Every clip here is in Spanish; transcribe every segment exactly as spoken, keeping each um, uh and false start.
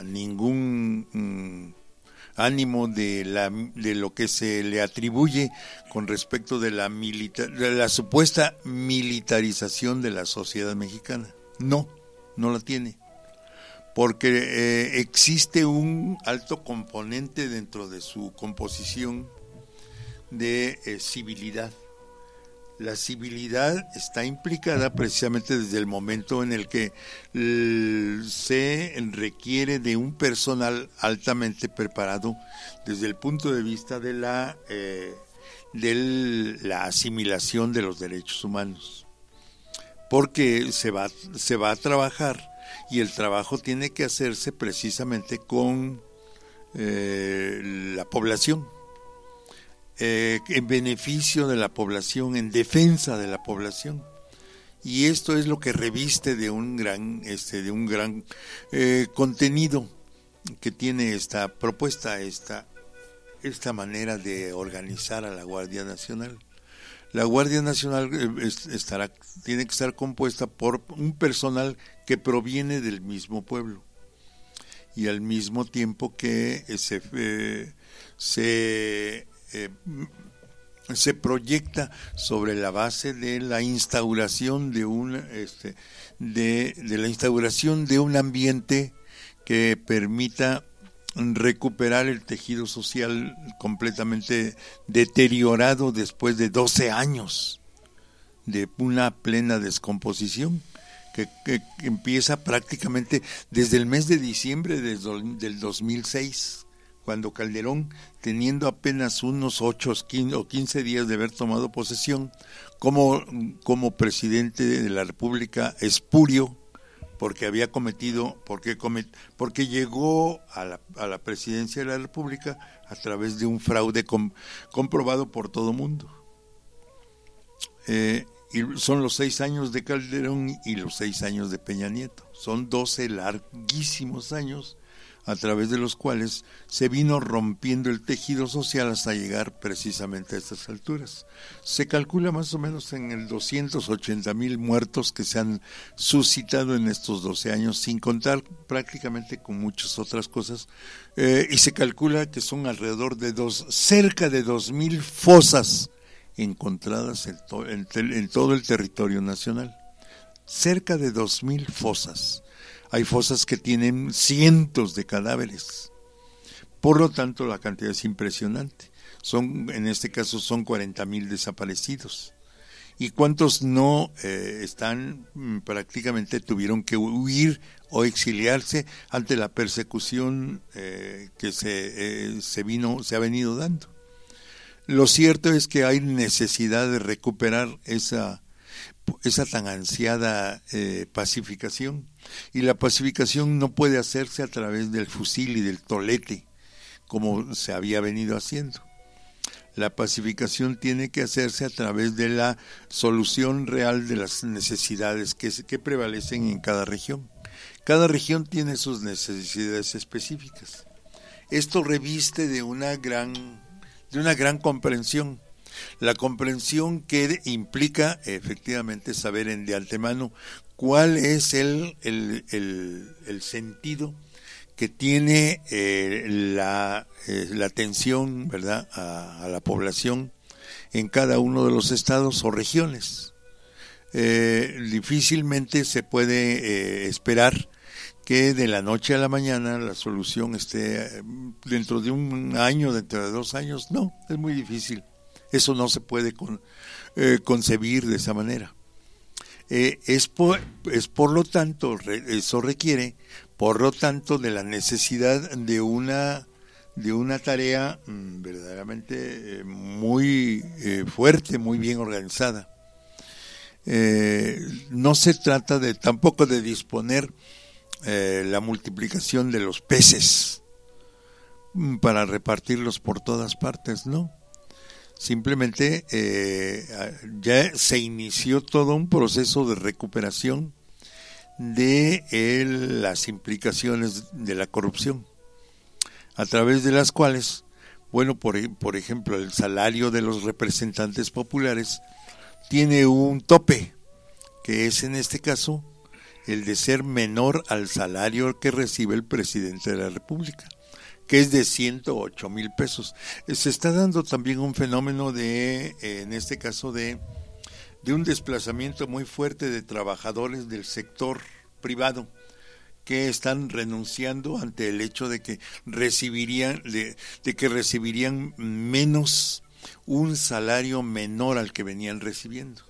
ningún mm, ánimo de la de lo que se le atribuye con respecto de la milita, de la supuesta militarización de la sociedad mexicana. No, no la tiene, porque eh, existe un alto componente dentro de su composición de eh, civilidad. La civilidad está implicada precisamente desde el momento en el que l- se requiere de un personal altamente preparado desde el punto de vista de la eh, de la asimilación de los derechos humanos, porque se va se va a trabajar y el trabajo tiene que hacerse precisamente con eh, la población. Eh, en beneficio de la población, en defensa de la población, y esto es lo que reviste de un gran, este, de un gran eh, contenido que tiene esta propuesta, esta, esta manera de organizar a la Guardia Nacional. La Guardia Nacional eh, estará, tiene que estar compuesta por un personal que proviene del mismo pueblo y al mismo tiempo que eh, se eh, se Eh, se proyecta sobre la base de la instauración de un este, de, de la instauración de un ambiente que permita recuperar el tejido social completamente deteriorado después de doce años de una plena descomposición que, que, que empieza prácticamente desde el mes de diciembre de, del dos mil seis, cuando Calderón, teniendo apenas unos ocho o quince días de haber tomado posesión, como, como presidente de la República espurio, porque había cometido, porque, comet, porque llegó a la, a la presidencia de la República a través de un fraude com, comprobado por todo mundo. Eh, y son los seis años de Calderón y los seis años de Peña Nieto. Son doce larguísimos años a través de los cuales se vino rompiendo el tejido social hasta llegar precisamente a estas alturas. Se calcula más o menos en el doscientos ochenta mil muertos que se han suscitado en estos doce años, sin contar prácticamente con muchas otras cosas, eh, y se calcula que son alrededor de dos, cerca de dos mil fosas encontradas en, to, en, en todo el territorio nacional. Cerca de dos mil fosas. Hay fosas que tienen cientos de cadáveres. Por lo tanto, la cantidad es impresionante. Son, en este caso, son cuarenta mil desaparecidos. ¿Y cuántos no eh, están, prácticamente tuvieron que huir o exiliarse ante la persecución eh, que se, eh, se, vino, se ha venido dando? Lo cierto es que hay necesidad de recuperar esa esa tan ansiada eh, pacificación, y la pacificación no puede hacerse a través del fusil y del tolete como se había venido haciendo. La pacificación tiene que hacerse a través de la solución real de las necesidades que, que prevalecen en cada región. Cada región tiene sus necesidades específicas. Esto reviste de una gran, de una gran comprensión. La comprensión que implica efectivamente saber en de antemano cuál es el, el, el, el sentido que tiene eh, la, eh, la atención, ¿verdad?, a, a la población en cada uno de los estados o regiones. Eh, difícilmente se puede eh, esperar que de la noche a la mañana la solución esté dentro de un año, dentro de dos años. No, es muy difícil. Eso no se puede con, eh, concebir de esa manera. Eh, es, por, es por lo tanto, re, eso requiere, por lo tanto, de la necesidad de una, de una tarea mmm, verdaderamente eh, muy eh, fuerte, muy bien organizada. Eh, no se trata de tampoco de disponer eh, la multiplicación de los peces mmm, para repartirlos por todas partes, ¿no? Simplemente eh, ya se inició todo un proceso de recuperación de el, las implicaciones de la corrupción, a través de las cuales, bueno, por, por ejemplo, el salario de los representantes populares tiene un tope, que es en este caso el de ser menor al salario que recibe el presidente de la República, que es de ciento ocho mil pesos. Se está dando también un fenómeno de, en este caso, de, de un desplazamiento muy fuerte de trabajadores del sector privado que están renunciando ante el hecho de que recibirían, de, de que recibirían menos, un salario menor al que venían recibiendo.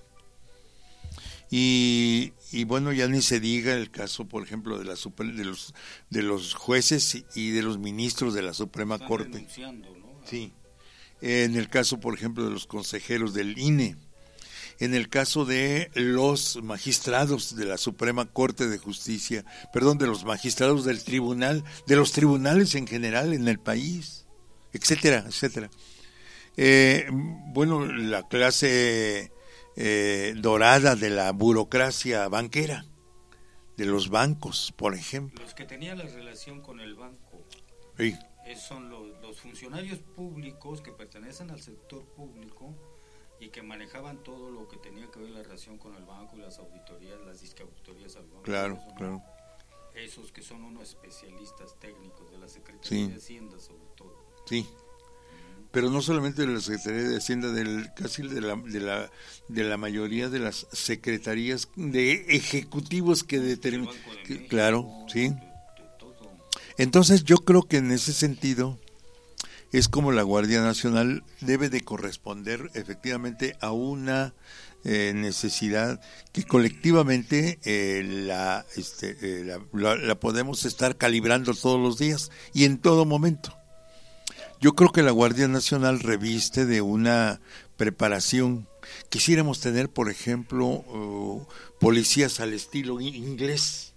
Y, y bueno, ya ni se diga el caso, por ejemplo, de la super, de los de los jueces y de los ministros de la Suprema Están Corte. ¿no? Sí. En el caso, por ejemplo, de los consejeros del I N E, en el caso de los magistrados de la Suprema Corte de Justicia, perdón, de los magistrados del tribunal, de los tribunales en general en el país, etcétera, etcétera. Eh, bueno, la clase Eh, dorada de la burocracia banquera, de los bancos, por ejemplo. Los que tenían la relación con el banco, sí. eh, son los, los funcionarios públicos que pertenecen al sector público y que manejaban todo lo que tenía que ver la relación con el banco, las auditorías, las disque auditorías al banco. Claro, eso, ¿no? claro. Esos que son unos especialistas técnicos de la Secretaría sí. de Hacienda, sobre todo. Sí. Pero no solamente de la Secretaría de Hacienda, del casi de la de la de la mayoría de las secretarías de ejecutivos que determinan, de claro, sí. De, de todo. Entonces yo creo que en ese sentido es como la Guardia Nacional debe de corresponder efectivamente a una eh, necesidad que colectivamente eh, la, este, eh, la, la la podemos estar calibrando todos los días y en todo momento. Yo creo que la Guardia Nacional reviste de una preparación. Quisiéramos tener, por ejemplo, uh, policías al estilo inglés.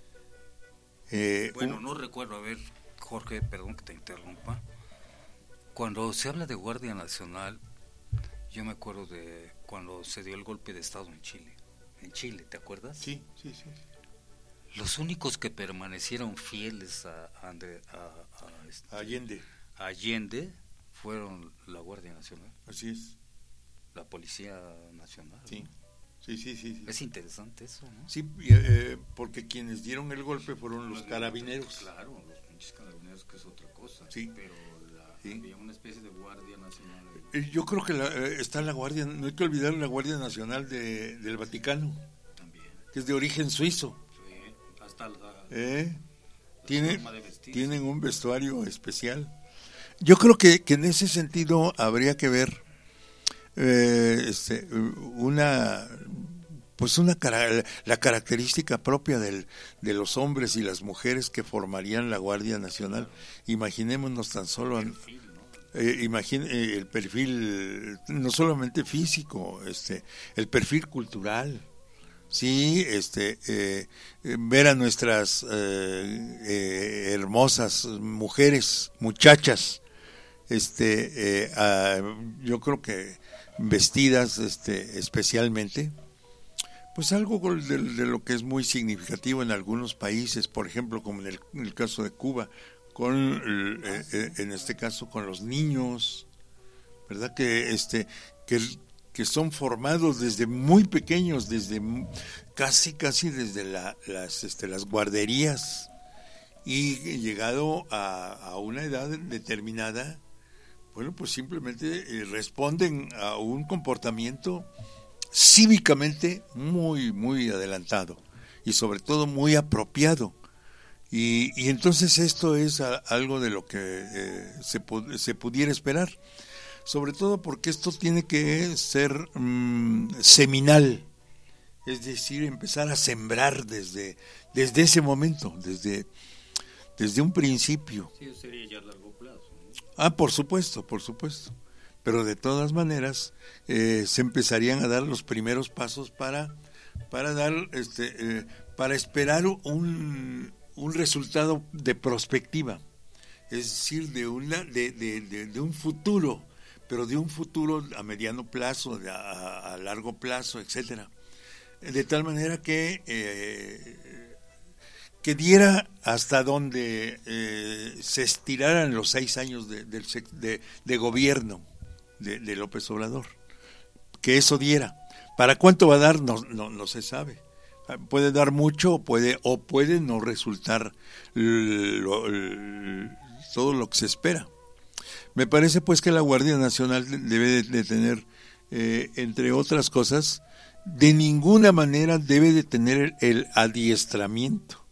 Eh, bueno, un... no recuerdo, a ver, Jorge, perdón que te interrumpa. Cuando se habla de Guardia Nacional, yo me acuerdo de cuando se dio el golpe de Estado en Chile. En Chile, ¿te acuerdas? Sí, sí, sí. Los únicos que permanecieron fieles a, a, a, a este, Allende. Allende fueron la Guardia Nacional. Así es. La Policía Nacional. Sí, ¿no? sí, sí, sí, sí. Es interesante eso, ¿no? Sí, eh, porque quienes dieron el golpe fueron los, los carabineros. Claro, los pinches carabineros, que es otra cosa. Sí. Pero la, sí. había una especie de Guardia Nacional. Eh, yo creo que la, eh, está la Guardia, no hay que olvidar la Guardia Nacional de, del Vaticano. También. Que es de origen suizo. Sí, hasta la, eh, la tienen, forma de vestirse. Tienen un vestuario especial. Yo creo que, que en ese sentido habría que ver eh, este, una pues una la característica propia del, de los hombres y las mujeres que formarían la Guardia Nacional. Imaginémonos tan solo el perfil, ¿no? eh, imagine, eh, el perfil no solamente físico, este, el perfil cultural. Sí, este, eh, ver a nuestras eh, eh, hermosas mujeres, muchachas, este, eh, a, yo creo que vestidas, este, especialmente, pues algo de, de lo que es muy significativo en algunos países, por ejemplo, como en el, en el caso de Cuba, con, eh, eh, en este caso, con los niños, ¿verdad? Que, este, que que son formados desde muy pequeños, desde casi casi desde la, las este, las guarderías, y llegado a, a una edad determinada, bueno, pues simplemente eh, responden a un comportamiento cívicamente muy muy adelantado y sobre todo muy apropiado. Y, y entonces esto es a, algo de lo que eh, se, se pudiera esperar. Sobre todo porque esto tiene que ser mmm, seminal, es decir, empezar a sembrar desde, desde ese momento, desde, desde un principio. Sí, sería ya a largo plazo, ¿no? Ah, por supuesto, por supuesto. Pero de todas maneras eh, se empezarían a dar los primeros pasos para, para dar, este, eh, para esperar un, un resultado de prospectiva, es decir, de una, de, de, de, de un futuro. Pero de un futuro a mediano plazo, a, a largo plazo, etcétera, de tal manera que eh, que diera hasta donde eh, se estiraran los seis años de, de, de, de gobierno de, de López Obrador, que eso diera. ¿Para cuánto va a dar? No, no, no se sabe. puede dar mucho puede o puede no resultar lo, lo, todo lo que se espera. Me parece pues que la Guardia Nacional debe de, de tener, eh, entre otras cosas, de ninguna manera debe de tener el, el adiestramiento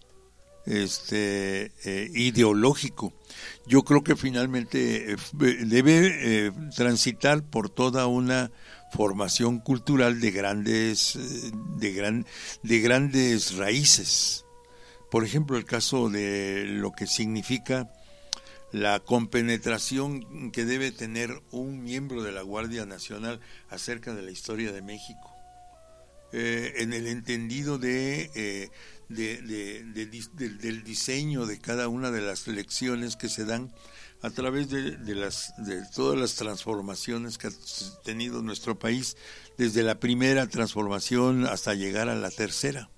este eh, ideológico. Yo creo que finalmente eh, debe eh, transitar por toda una formación cultural de grandes de gran de grandes raíces. Por ejemplo, el caso de lo que significa la compenetración que debe tener un miembro de la Guardia Nacional acerca de la historia de México, eh, en el entendido de, eh, de, de, de, de del diseño de cada una de las lecciones que se dan a través de, de las de todas las transformaciones que ha tenido nuestro país, desde la primera transformación hasta llegar a la tercera.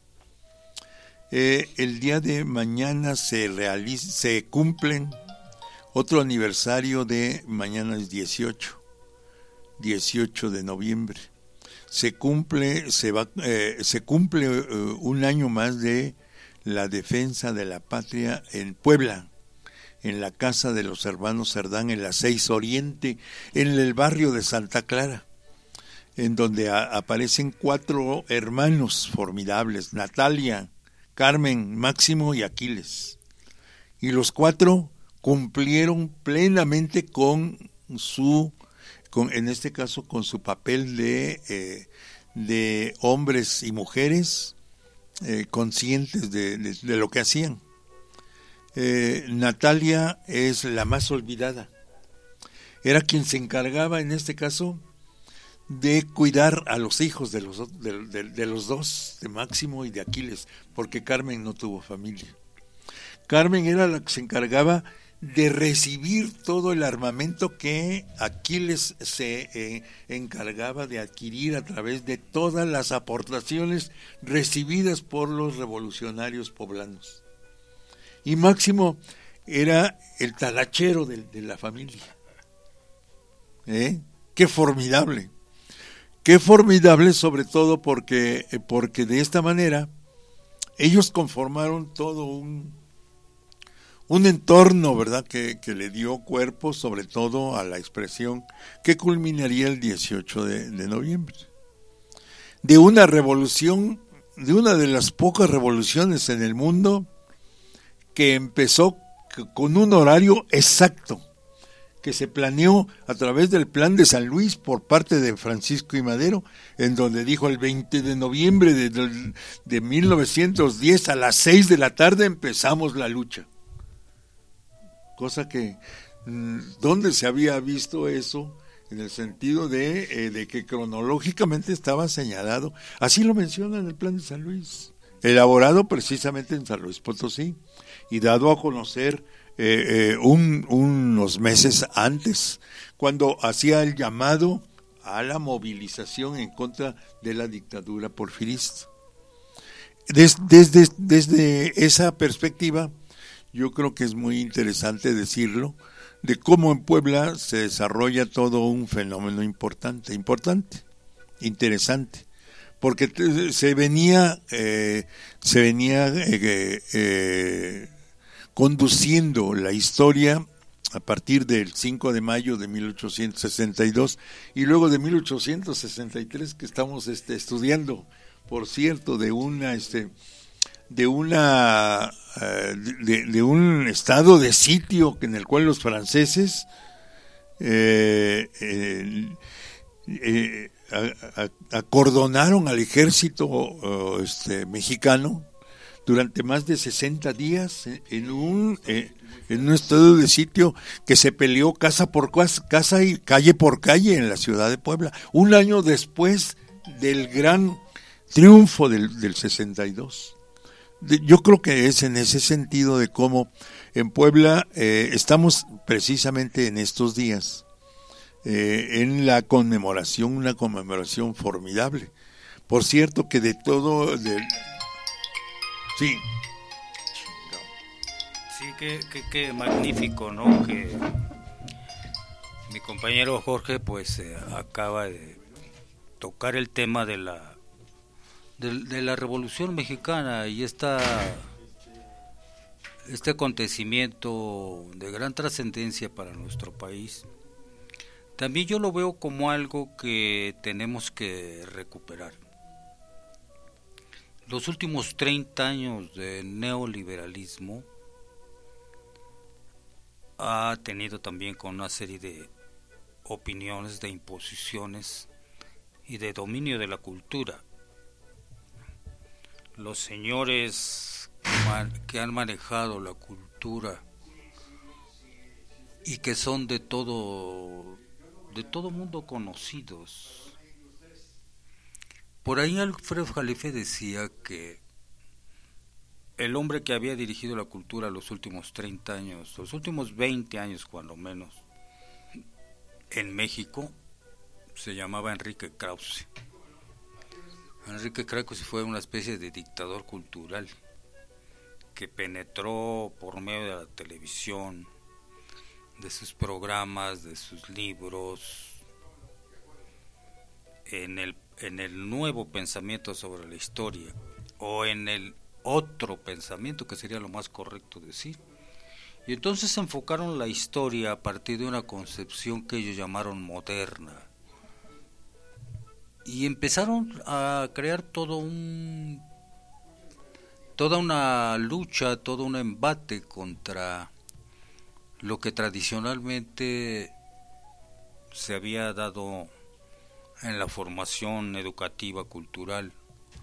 Eh, el día de mañana se realiza, se cumplen otro aniversario de, mañana es dieciocho de noviembre. Se cumple, se va, eh, se cumple uh, un año más de la defensa de la patria en Puebla, en la casa de los hermanos Cerdán, en la seis Oriente, en el barrio de Santa Clara, en donde a, aparecen cuatro hermanos formidables: Natalia, Carmen, Máximo y Aquiles. Y los cuatro cumplieron plenamente con su, con, en este caso, con su papel de, eh, de hombres y mujeres eh, conscientes de, de, de lo que hacían. Eh, Natalia es la más olvidada. Era quien se encargaba, en este caso, de cuidar a los hijos de los, de, de, de los dos, de Máximo y de Aquiles, porque Carmen no tuvo familia. Carmen era la que se encargaba de recibir todo el armamento que Aquiles se eh, encargaba de adquirir a través de todas las aportaciones recibidas por los revolucionarios poblanos. Y Máximo era el talachero de, de la familia. ¿Eh? ¡Qué formidable! ¡Qué formidable! Sobre todo porque, porque de esta manera ellos conformaron todo un, un entorno, ¿verdad?, que, que le dio cuerpo sobre todo a la expresión que culminaría el dieciocho de noviembre. De una revolución, de una de las pocas revoluciones en el mundo que empezó con un horario exacto, que se planeó a través del Plan de San Luis por parte de Francisco I. Madero, en donde dijo el veinte de noviembre de, de, de mil novecientos diez a las seis de la tarde empezamos la lucha. Cosa que, ¿dónde se había visto eso? En el sentido de, eh, de que cronológicamente estaba señalado. Así lo menciona en el Plan de San Luis, elaborado precisamente en San Luis Potosí y dado a conocer eh, eh, un, unos meses antes, cuando hacía el llamado a la movilización en contra de la dictadura porfirista. Des, desde, desde esa perspectiva, yo creo que es muy interesante decirlo, de cómo en Puebla se desarrolla todo un fenómeno importante, importante, interesante, porque se venía, eh, se venía eh, eh, conduciendo la historia a partir del cinco de mayo de mil ochocientos sesenta y dos y luego de mil ochocientos sesenta y tres, que estamos este, estudiando, por cierto, de una este de una de, de un estado de sitio en el cual los franceses eh, eh, eh, a, a, acordonaron al ejército uh, este, mexicano durante más de sesenta días en un eh, en un estado de sitio que se peleó casa por casa y calle por calle en la ciudad de Puebla, un año después del gran triunfo del, del sesenta y dos. Yo creo que es en ese sentido de cómo en Puebla eh, estamos precisamente en estos días eh, en la conmemoración, una conmemoración formidable. Por cierto que de todo, de... sí, sí, que, que, que magnífico, ¿no? Que mi compañero Jorge pues eh, acaba de tocar el tema de la de, de la Revolución Mexicana y esta este acontecimiento de gran trascendencia para nuestro país, también yo lo veo como algo que tenemos que recuperar. Los últimos treinta años de neoliberalismo ha tenido también con una serie de opiniones, de imposiciones y de dominio de la cultura. Los señores que han manejado la cultura y que son de todo de todo mundo conocidos. Por ahí Alfredo Jalife decía que el hombre que había dirigido la cultura los últimos treinta años, los últimos veinte años cuando menos, en México, se llamaba Enrique Krause. Enrique Krause fue una especie de dictador cultural que penetró por medio de la televisión, de sus programas, de sus libros, en el, en el nuevo pensamiento sobre la historia, o en el otro pensamiento, que sería lo más correcto decir. Y entonces enfocaron la historia a partir de una concepción que ellos llamaron moderna. Y empezaron a crear todo un toda una lucha, todo un embate contra lo que tradicionalmente se había dado en la formación educativa, cultural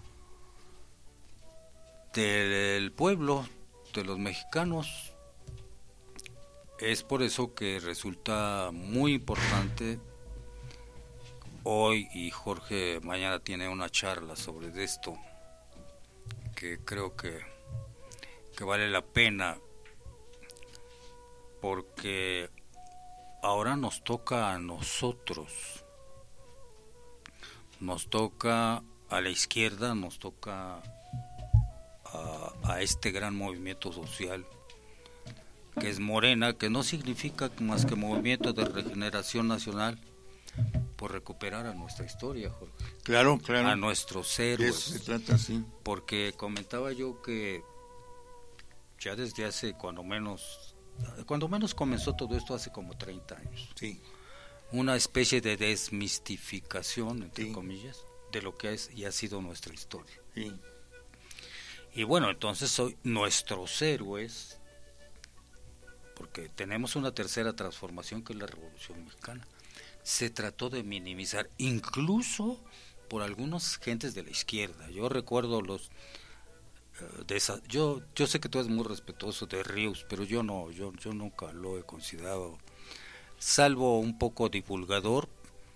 del pueblo, de los mexicanos. Es por eso que resulta muy importante hoy, y Jorge mañana tiene una charla sobre esto, que creo que, que vale la pena, porque ahora nos toca a nosotros, nos toca a la izquierda, nos toca a, a este gran movimiento social que es Morena, que no significa más que movimiento de regeneración nacional, por recuperar a nuestra historia, Jorge. Claro, claro. A nuestros héroes. Eso se trata así. Porque comentaba yo que ya desde hace cuando menos, cuando menos comenzó todo esto hace como treinta años. Sí. Una especie de desmistificación, entre sí. comillas, de lo que es y ha sido nuestra historia. Sí. Y bueno, entonces hoy nuestros héroes, porque tenemos una tercera transformación que es la Revolución Mexicana, se trató de minimizar, incluso por algunas gentes de la izquierda. Yo recuerdo los uh, de esa, yo yo sé que tú eres muy respetuoso de Ríos, pero yo no, yo yo nunca lo he considerado, salvo un poco divulgador,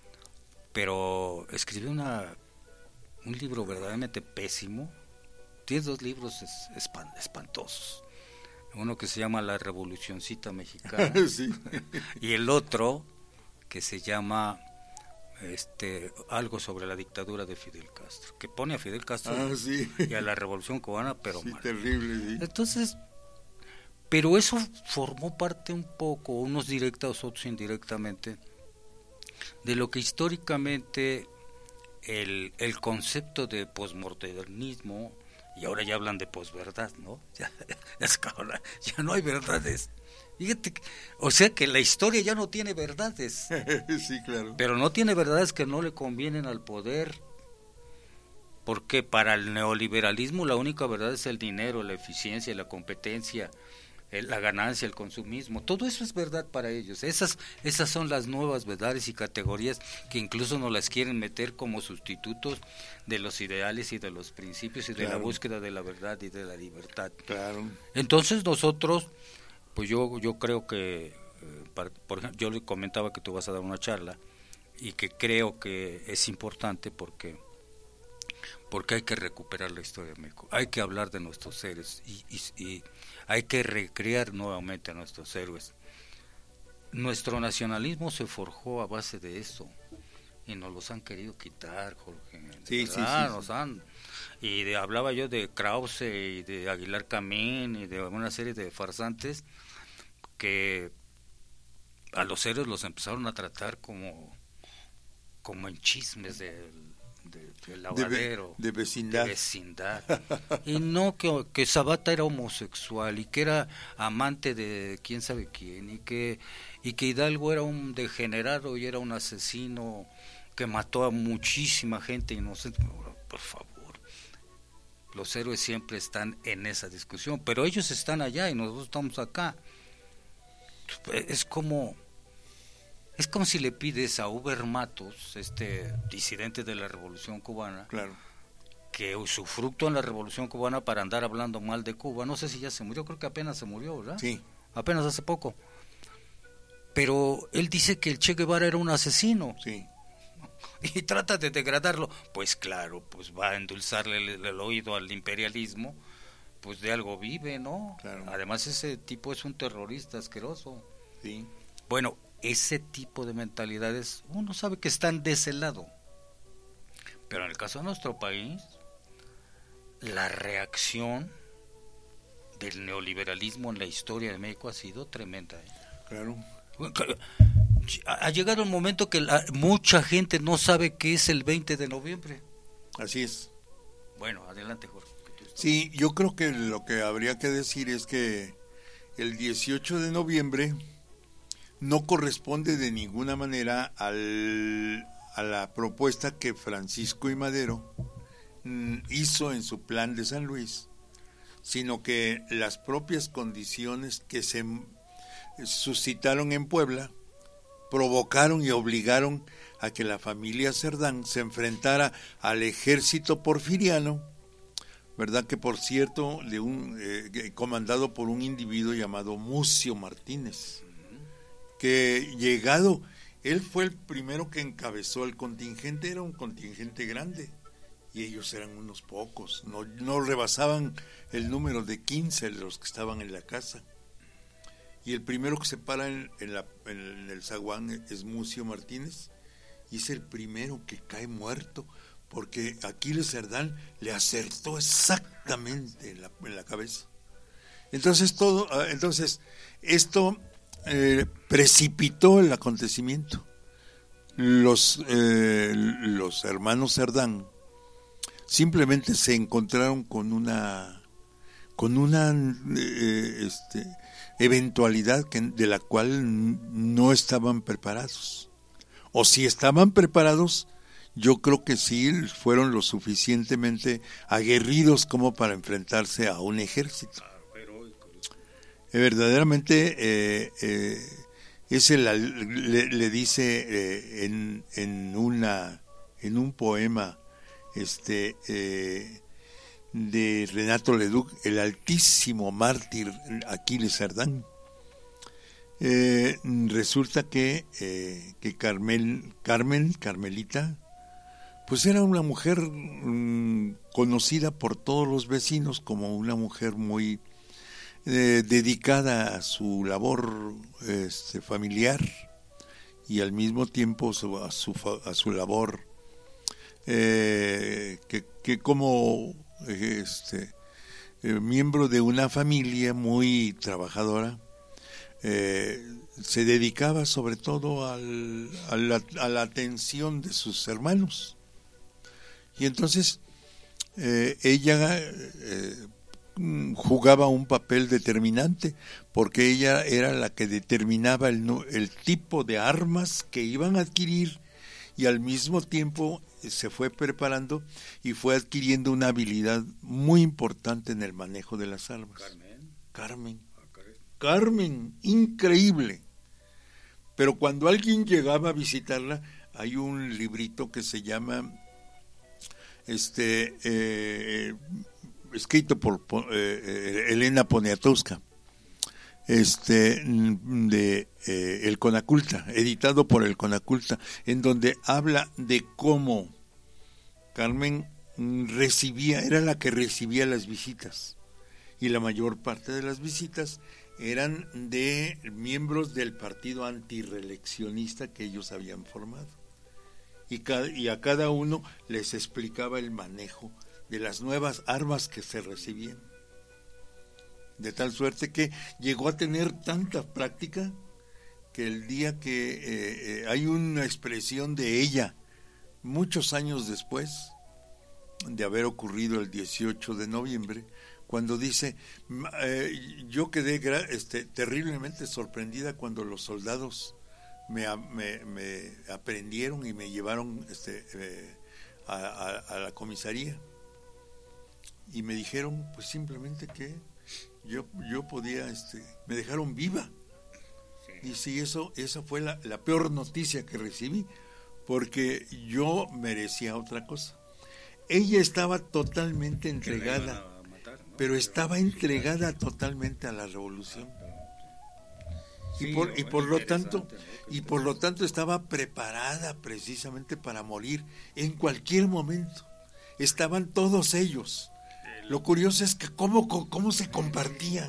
pero escribió una un libro verdaderamente pésimo. Tiene dos libros es, espan, espantosos. Uno que se llama La Revolucioncita Mexicana sí. y el otro que se llama este algo sobre la dictadura de Fidel Castro, que pone a Fidel Castro ah, sí. y a la Revolución Cubana, pero sí, mal. Terrible, sí. Entonces, pero eso formó parte un poco, unos directos, otros indirectamente, de lo que históricamente el, el concepto de posmodernismo, y ahora ya hablan de posverdad, ¿no? Ya, ya, ya no hay verdades. Fíjate, o sea que la historia ya no tiene verdades. Sí, claro. Pero no tiene verdades que no le convienen al poder. Porque para el neoliberalismo la única verdad es el dinero, la eficiencia, la competencia, el, la ganancia, el consumismo. Todo eso es verdad para ellos. Esas, esas son las nuevas verdades y categorías que incluso nos las quieren meter como sustitutos de los ideales y de los principios y de claro. la búsqueda de la verdad y de la libertad. Claro. Entonces nosotros, pues yo yo creo que, eh, para, por ejemplo, yo le comentaba que tú vas a dar una charla y que creo que es importante porque porque hay que recuperar la historia de México, hay que hablar de nuestros seres y, y, y hay que recrear nuevamente a nuestros héroes. Nuestro nacionalismo se forjó a base de eso y nos los han querido quitar, Jorge. Sí, sí, sí, nos sí. han y de, hablaba yo de Krause y de Aguilar Camín y de una serie de farsantes que a los héroes los empezaron a tratar como como en chismes del de, de lavadero, de, de vecindad, de vecindad. Y no que, que Zapata era homosexual y que era amante de quién sabe quién, y que y que Hidalgo era un degenerado y era un asesino que mató a muchísima gente inocente. Por favor, los héroes siempre están en esa discusión, pero ellos están allá y nosotros estamos acá. Es como es como si le pides a Uber Matos, este disidente de la Revolución Cubana, claro, que usufructó en la Revolución Cubana para andar hablando mal de Cuba. No sé si ya se murió, creo que apenas se murió, ¿verdad? Sí. Apenas hace poco. Pero él dice que el Che Guevara era un asesino. Sí. Y trata de degradarlo. Pues claro, pues va a endulzarle el, el oído al imperialismo. Pues de algo vive, ¿no? Claro. Además ese tipo es un terrorista asqueroso. Sí. Bueno, ese tipo de mentalidades uno sabe que están de ese lado. Pero en el caso de nuestro país, la reacción del neoliberalismo en la historia de México ha sido tremenda, ¿eh? Claro. Ha llegado un momento que la, mucha gente no sabe qué es el veinte de noviembre. Así es. Bueno, adelante, Jorge. Sí, yo creo que lo que habría que decir es que el dieciocho de noviembre no corresponde de ninguna manera al, a la propuesta que Francisco I. Madero mm, hizo en su plan de San Luis, sino que las propias condiciones que se suscitaron en Puebla provocaron y obligaron a que la familia Cerdán se enfrentara al ejército porfiriano, verdad que por cierto de un eh, comandado por un individuo llamado Mucio Martínez, que llegado, él fue el primero que encabezó el contingente, era un contingente grande y ellos eran unos pocos, no, no rebasaban el número de quince de los que estaban en la casa. Y el primero que se para en, en, la, en el zaguán es Mucio Martínez, y es el primero que cae muerto, porque Aquiles Cerdán le acertó exactamente en la, en la cabeza. Entonces todo, entonces esto eh, precipitó el acontecimiento. Los eh, los hermanos Cerdán simplemente se encontraron con una con una eh, este eventualidad que, de la cual no estaban preparados, o si estaban preparados, yo creo que sí fueron lo suficientemente aguerridos como para enfrentarse a un ejército. Eh, verdaderamente eh, eh, ese la, le, le dice eh, en, en una en un poema este eh, de Renato Leduc, el altísimo mártir Aquiles Cerdán. Eh, resulta que, eh, que Carmel, Carmen, Carmelita, pues era una mujer mmm, conocida por todos los vecinos como una mujer muy eh, dedicada a su labor este, familiar y al mismo tiempo su, a, su, a su labor eh, que, que como este eh, miembro de una familia muy trabajadora, eh, se dedicaba sobre todo al, a, la, a la atención de sus hermanos, y entonces eh, ella eh, jugaba un papel determinante, porque ella era la que determinaba el, el tipo de armas que iban a adquirir, y al mismo tiempo se fue preparando y fue adquiriendo una habilidad muy importante en el manejo de las armas. Carmen. Carmen. Carmen, increíble. Pero cuando alguien llegaba a visitarla, hay un librito que se llama, este, eh, escrito por eh, Elena Poniatowska, este de eh, el Conaculta, editado por el Conaculta, en donde habla de cómo Carmen recibía, era la que recibía las visitas, y la mayor parte de las visitas eran de miembros del partido antirreeleccionista que ellos habían formado, y, cada, y a cada uno les explicaba el manejo de las nuevas armas que se recibían, de tal suerte que llegó a tener tanta práctica que el día que eh, eh, hay una expresión de ella muchos años después de haber ocurrido el dieciocho de noviembre, cuando dice, eh, yo quedé este, terriblemente sorprendida cuando los soldados me, me, me aprendieron y me llevaron este, eh, a, a, a la comisaría y me dijeron pues simplemente que yo, yo podía, este, me dejaron viva. Sí. Y sí, eso, esa fue la, la peor noticia que recibí, porque yo merecía otra cosa. Ella estaba totalmente entregada, matar, ¿no? Pero estaba entregada totalmente a la revolución. Sí, y por, y por lo tanto, ¿no? y por lo tanto estaba preparada precisamente para morir en cualquier momento. Estaban todos ellos. Lo curioso es que cómo, cómo se compartían.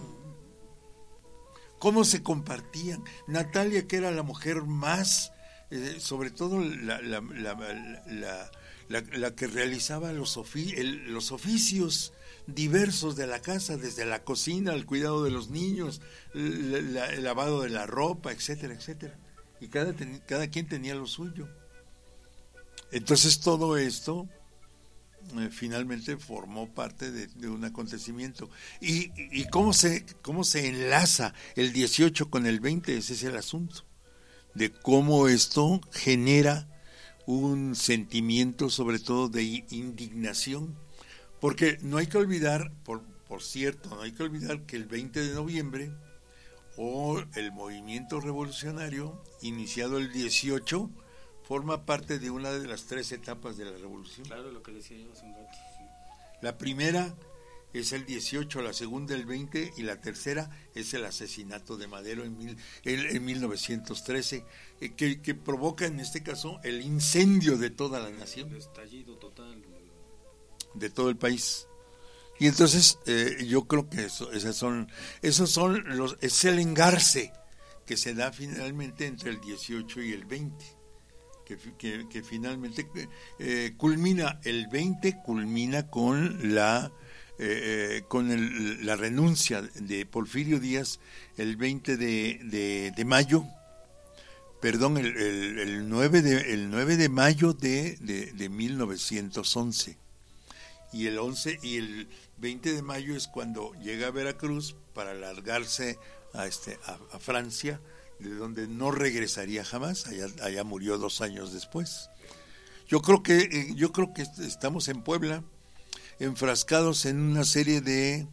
Cómo se compartían. Natalia, que era la mujer más, eh, sobre todo la, la, la, la La, la que realizaba los, ofi- el, los oficios diversos de la casa, desde la cocina, el cuidado de los niños, la, la, el lavado de la ropa, etcétera, etcétera. Y cada, ten, cada quien tenía lo suyo. Entonces todo esto eh, finalmente formó parte de, de un acontecimiento. Y, y cómo se, cómo se enlaza el dieciocho con el veinte, ese es el asunto. De cómo esto genera un sentimiento sobre todo de indignación, porque no hay que olvidar, por, por cierto, no hay que olvidar que el veinte de noviembre, o el movimiento revolucionario, iniciado el dieciocho, forma parte de una de las tres etapas de la revolución. Claro, lo que decía yo hace un rato. Sí. La primera es el dieciocho, la segunda el veinte y la tercera es el asesinato de Madero en, mil, en, en mil novecientos trece, eh, que, que provoca en este caso el incendio de toda la nación. El estallido total. De todo el país. Y entonces eh, yo creo que eso, esas son, esos son los, es el engarce que se da finalmente entre el dieciocho y el veinte. Que, que, que finalmente eh, culmina, el veinte culmina con la Eh, eh, con el, la renuncia de Porfirio Díaz el veinte de, de, de mayo, perdón, el, el, el, nueve de, el nueve de mayo de, de, de mil novecientos once, y el once y el veinte de mayo es cuando llega a Veracruz para largarse a, este, a, a Francia, de donde no regresaría jamás. Allá, allá murió dos años después. Yo creo que yo creo que estamos en Puebla enfrascados en una serie de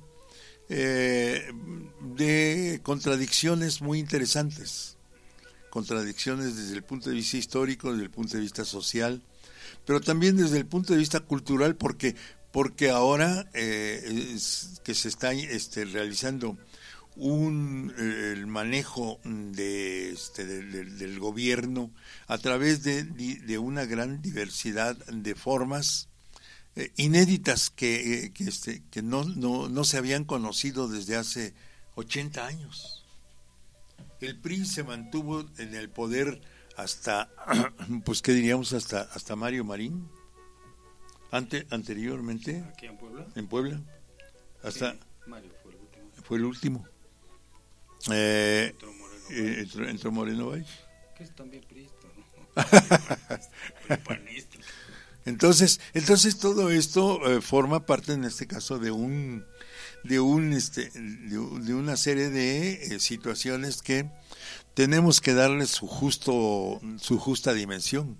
eh, de contradicciones muy interesantes, contradicciones desde el punto de vista histórico, desde el punto de vista social, pero también desde el punto de vista cultural, porque porque ahora eh, es, que se está este, realizando un eh, el manejo de, este, de, de, del gobierno a través de, de una gran diversidad de formas Eh, inéditas que, eh, que, este, que no, no, no se habían conocido desde hace ochenta años. El P R I se mantuvo en el poder hasta, pues qué diríamos, hasta, hasta Mario Marín, Ante, anteriormente. ¿Aquí en Puebla? En Puebla, hasta... Sí, Mario fue el último. Fue el último. Eh, entró Moreno eh, entró, entró Moreno Valls. Que es también priista, ¿no? Panista. Entonces, entonces todo esto eh, forma parte en este caso de un de un este de, de una serie de eh, situaciones que tenemos que darles su justo su justa dimensión.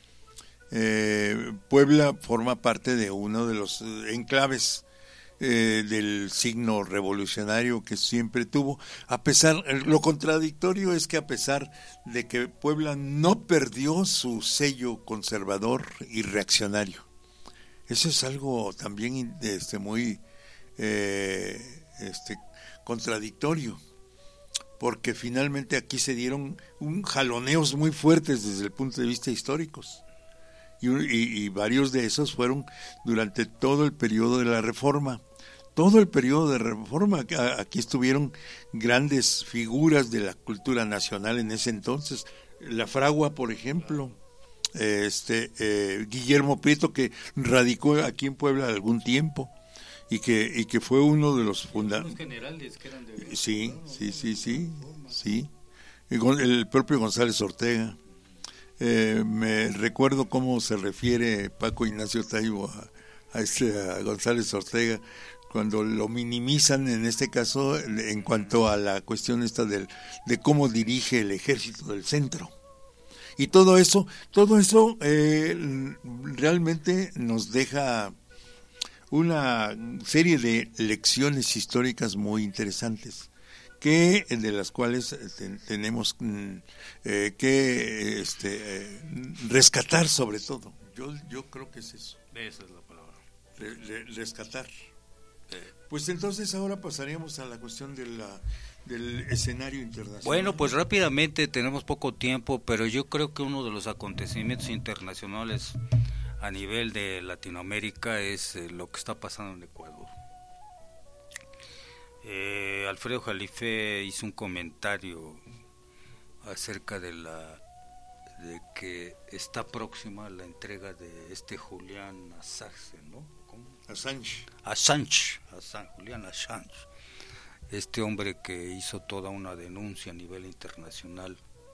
Eh, Puebla forma parte de uno de los enclaves eh, del signo revolucionario que siempre tuvo, a pesar, lo contradictorio es que a pesar de que Puebla no perdió su sello conservador y reaccionario, eso es algo también este muy eh, este contradictorio, porque finalmente aquí se dieron un jaloneos muy fuertes desde el punto de vista históricos. Y, y, y varios de esos fueron durante todo el periodo de la Reforma. Todo el periodo de Reforma, aquí estuvieron grandes figuras de la cultura nacional en ese entonces. La Fragua, por ejemplo, este eh, Guillermo Prieto, que radicó aquí en Puebla algún tiempo y que y que fue uno de los fundadores. generales que eran de... Sí, sí, sí, sí, sí. El propio González Ortega. eh, me recuerdo cómo se refiere Paco Ignacio Taibo a, a, este, a González Ortega, cuando lo minimizan en este caso en cuanto a la cuestión esta del, de cómo dirige el ejército del centro. Y todo eso, todo eso eh, realmente nos deja una serie de lecciones históricas muy interesantes, que de las cuales ten, tenemos eh, que este, eh, rescatar sobre todo. Yo yo creo que es eso. Esa es la palabra. Re, re, rescatar. Pues entonces ahora pasaríamos a la cuestión de la, del escenario internacional. Bueno, pues rápidamente, tenemos poco tiempo, pero yo creo que uno de los acontecimientos internacionales a nivel de Latinoamérica es eh, lo que está pasando en Ecuador. Eh, Alfredo Jalife hizo un comentario acerca de la de que está próxima la entrega de este Julián Assange, ¿no? ¿Cómo? Assange. Assange, Assange, Julián Assange, este hombre que hizo toda una denuncia a nivel internacional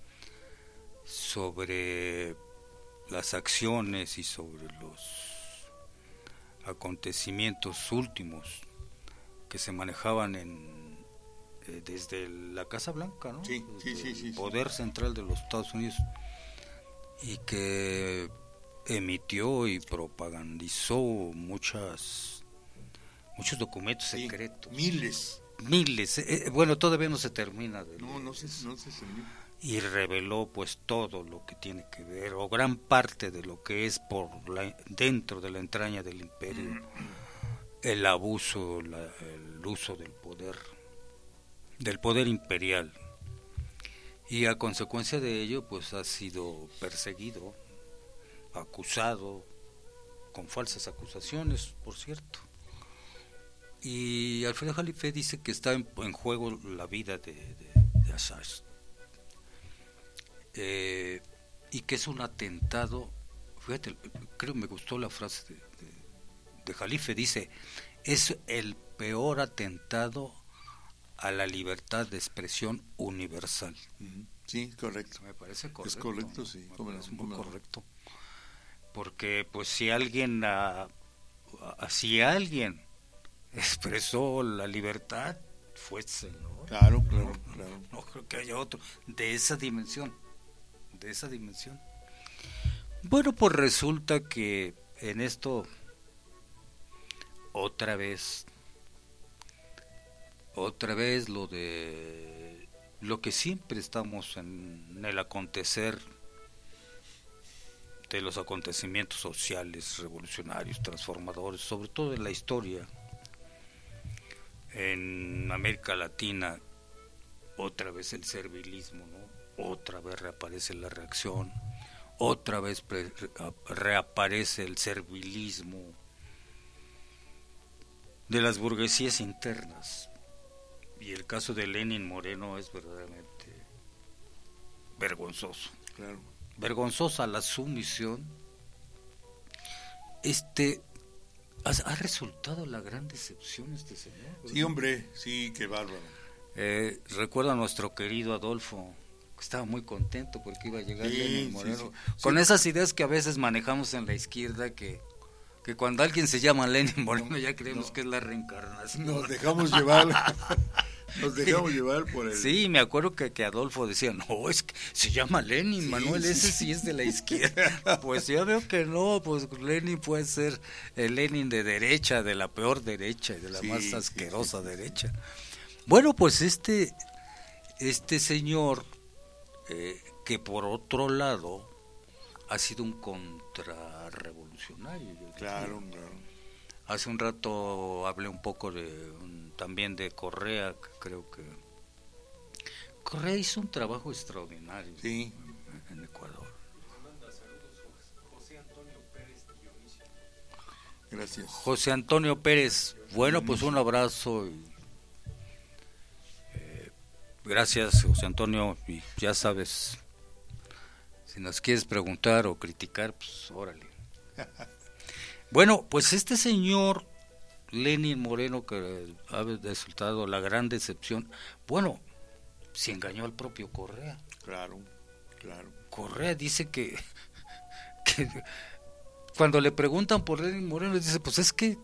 sobre las acciones y sobre los acontecimientos últimos que se manejaban en eh, desde la Casa Blanca, ¿no? Sí, sí, sí, sí, el poder sí. central de los Estados Unidos, y que emitió y propagandizó muchas muchos documentos sí, secretos, miles miles eh, bueno, todavía no se termina de no no se no se termina, y reveló pues todo lo que tiene que ver, o gran parte de lo que es por la, dentro de la entraña del imperio, el abuso, la, el uso del poder del poder imperial, y a consecuencia de ello pues ha sido perseguido, acusado con falsas acusaciones, por cierto. Y Alfredo Jalife dice que está en, en juego la vida de, de, de Assange, eh, y que es un atentado. Fíjate, creo que me gustó la frase de, de, de Jalife, dice: es el peor atentado a la libertad de expresión universal. Sí, correcto. Me parece correcto. Es correcto, sí. Me parece muy no? correcto. Porque pues si alguien a, a, si alguien expresó la libertad, fuese, ¿no? Claro, claro, claro. No, no creo que haya otro de esa dimensión, de esa dimensión. Bueno, pues resulta que en esto otra vez otra vez lo de lo que siempre estamos en, en el acontecer de los acontecimientos sociales, revolucionarios, transformadores, sobre todo en la historia en América Latina. Otra vez el servilismo, ¿no? Otra vez reaparece la reacción, otra vez pre- reaparece el servilismo de las burguesías internas. Y el caso de Lenin Moreno es verdaderamente vergonzoso. Claro. Vergonzosa la sumisión. Este ha, ha resultado la gran decepción este señor. Sí, hombre, sí, qué bárbaro. Eh, recuerdo a nuestro querido Adolfo, que estaba muy contento porque iba a llegar sí, Lenin Moreno, sí, sí. con sí. esas ideas que a veces manejamos en la izquierda, que que cuando alguien se llama Lenin Moreno ya creemos no, que es la reencarnación. Nos dejamos llevar, nos dejamos llevar por el... Sí, me acuerdo que, que Adolfo decía, no, es que se llama Lenin, sí, Manuel, sí, ese sí es de la izquierda. Pues ya veo que no, pues Lenin puede ser el Lenin de derecha, de la peor derecha, y de la sí, más asquerosa sí, sí, derecha. Bueno, pues este, este señor, eh, que por otro lado ha sido un contrarrevolucionario. Claro, claro. Hace un rato hablé un poco de un, también de Correa, que creo que Correa hizo un trabajo extraordinario, sí, en, en Ecuador. José Antonio Pérez Dionisio. Gracias. José Antonio Pérez, bueno, pues un abrazo y eh, gracias, José Antonio, y ya sabes, si nos quieres preguntar o criticar, pues órale. Bueno, pues este señor Lenin Moreno, que ha resultado la gran decepción, bueno, se engañó al propio Correa. Claro, Claro. Correa dice que, que cuando le preguntan por Lenin Moreno, dice, pues es que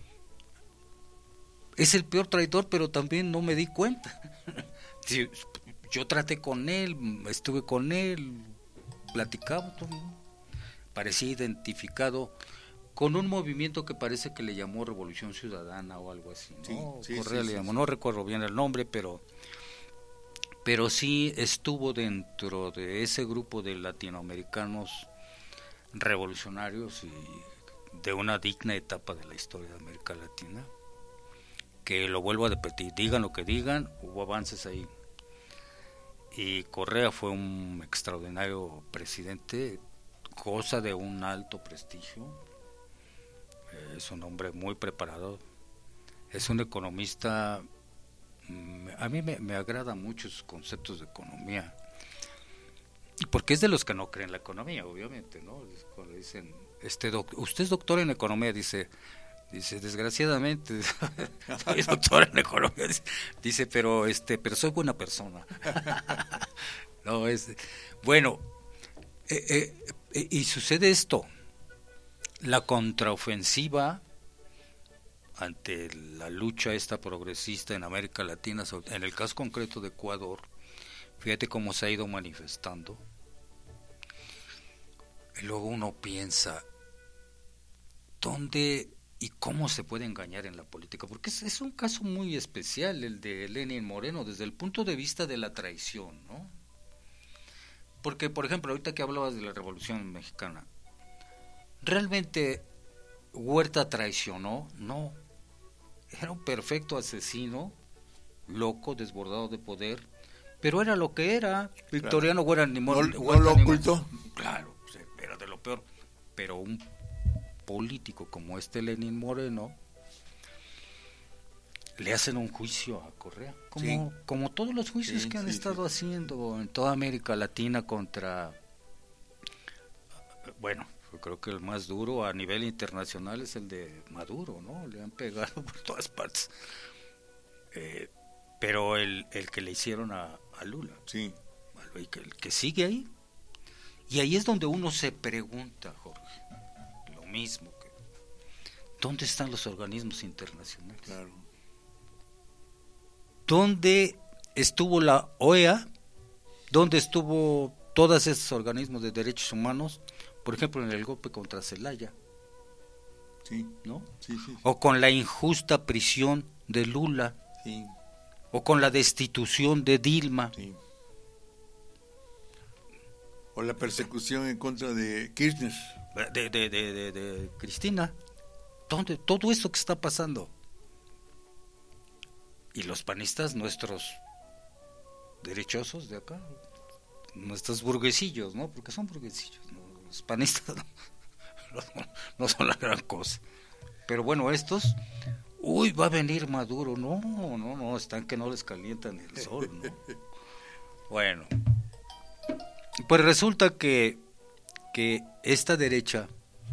es el peor traidor, pero también no me di cuenta. Yo traté con él, estuve con él, platicaba, todo, parecía identificado con un movimiento que parece que le llamó Revolución Ciudadana o algo así, ¿no? Sí, sí, Correa sí, le sí, llamó, sí. no recuerdo bien el nombre, pero pero sí estuvo dentro de ese grupo de latinoamericanos revolucionarios y de una digna etapa de la historia de América Latina, que lo vuelvo a repetir, digan lo que digan, hubo avances ahí. Y Correa fue un extraordinario presidente, goza de un alto prestigio, es un hombre muy preparado, es un economista, a mí me, me agrada mucho sus conceptos de economía, porque es de los que no creen la economía, obviamente, ¿no? Cuando dicen, este doc, usted es doctor en economía, dice, dice desgraciadamente, soy doctor en economía, dice, dice, pero este, pero soy buena persona. No es, bueno, eh, eh, eh, y sucede esto. La contraofensiva ante la lucha esta progresista en América Latina, en el caso concreto de Ecuador, fíjate cómo se ha ido manifestando. Y luego uno piensa, ¿dónde y cómo se puede engañar en la política? Porque es, es un caso muy especial el de Lenin Moreno, desde el punto de vista de la traición, ¿no? Porque, por ejemplo, ahorita que hablabas de la Revolución Mexicana, ¿realmente Huerta traicionó? No. Era un perfecto asesino, loco, desbordado de poder, pero era lo que era. Victoriano Claro. Huerta ni ¿No, Huerta, no lo ni ocultó? Claro, era de lo peor. Pero un político como este Lenin Moreno le hacen un juicio a Correa, como, Sí. como todos los juicios Sí, que han sí, estado sí. haciendo en toda América Latina contra, bueno, yo creo que el más duro a nivel internacional es el de Maduro, ¿no? Le han pegado por todas partes. Eh, pero el, el que le hicieron a, a Lula, Sí. el que, el que sigue ahí. Y ahí es donde uno se pregunta, Jorge, lo mismo que, ¿dónde están los organismos internacionales? Claro. ¿Dónde estuvo la O E A? ¿Dónde estuvo todos esos organismos de derechos humanos? Por ejemplo, en el golpe contra Zelaya, Sí. ¿no? Sí, sí. O con la injusta prisión de Lula, Sí. o con la destitución de Dilma. Sí. O la persecución en contra de Kirchner. De, de, de, de, de Cristina. ¿Dónde? Todo esto que está pasando. Y los panistas, nuestros derechosos de acá, nuestros burguesillos, ¿no? Porque son burguesillos, ¿no? Los panistas no, no, no son la gran cosa. Pero bueno, estos, uy, va a venir Maduro. No, no, no, están que no les calientan el sol, ¿no? Bueno, pues resulta que, que esta derecha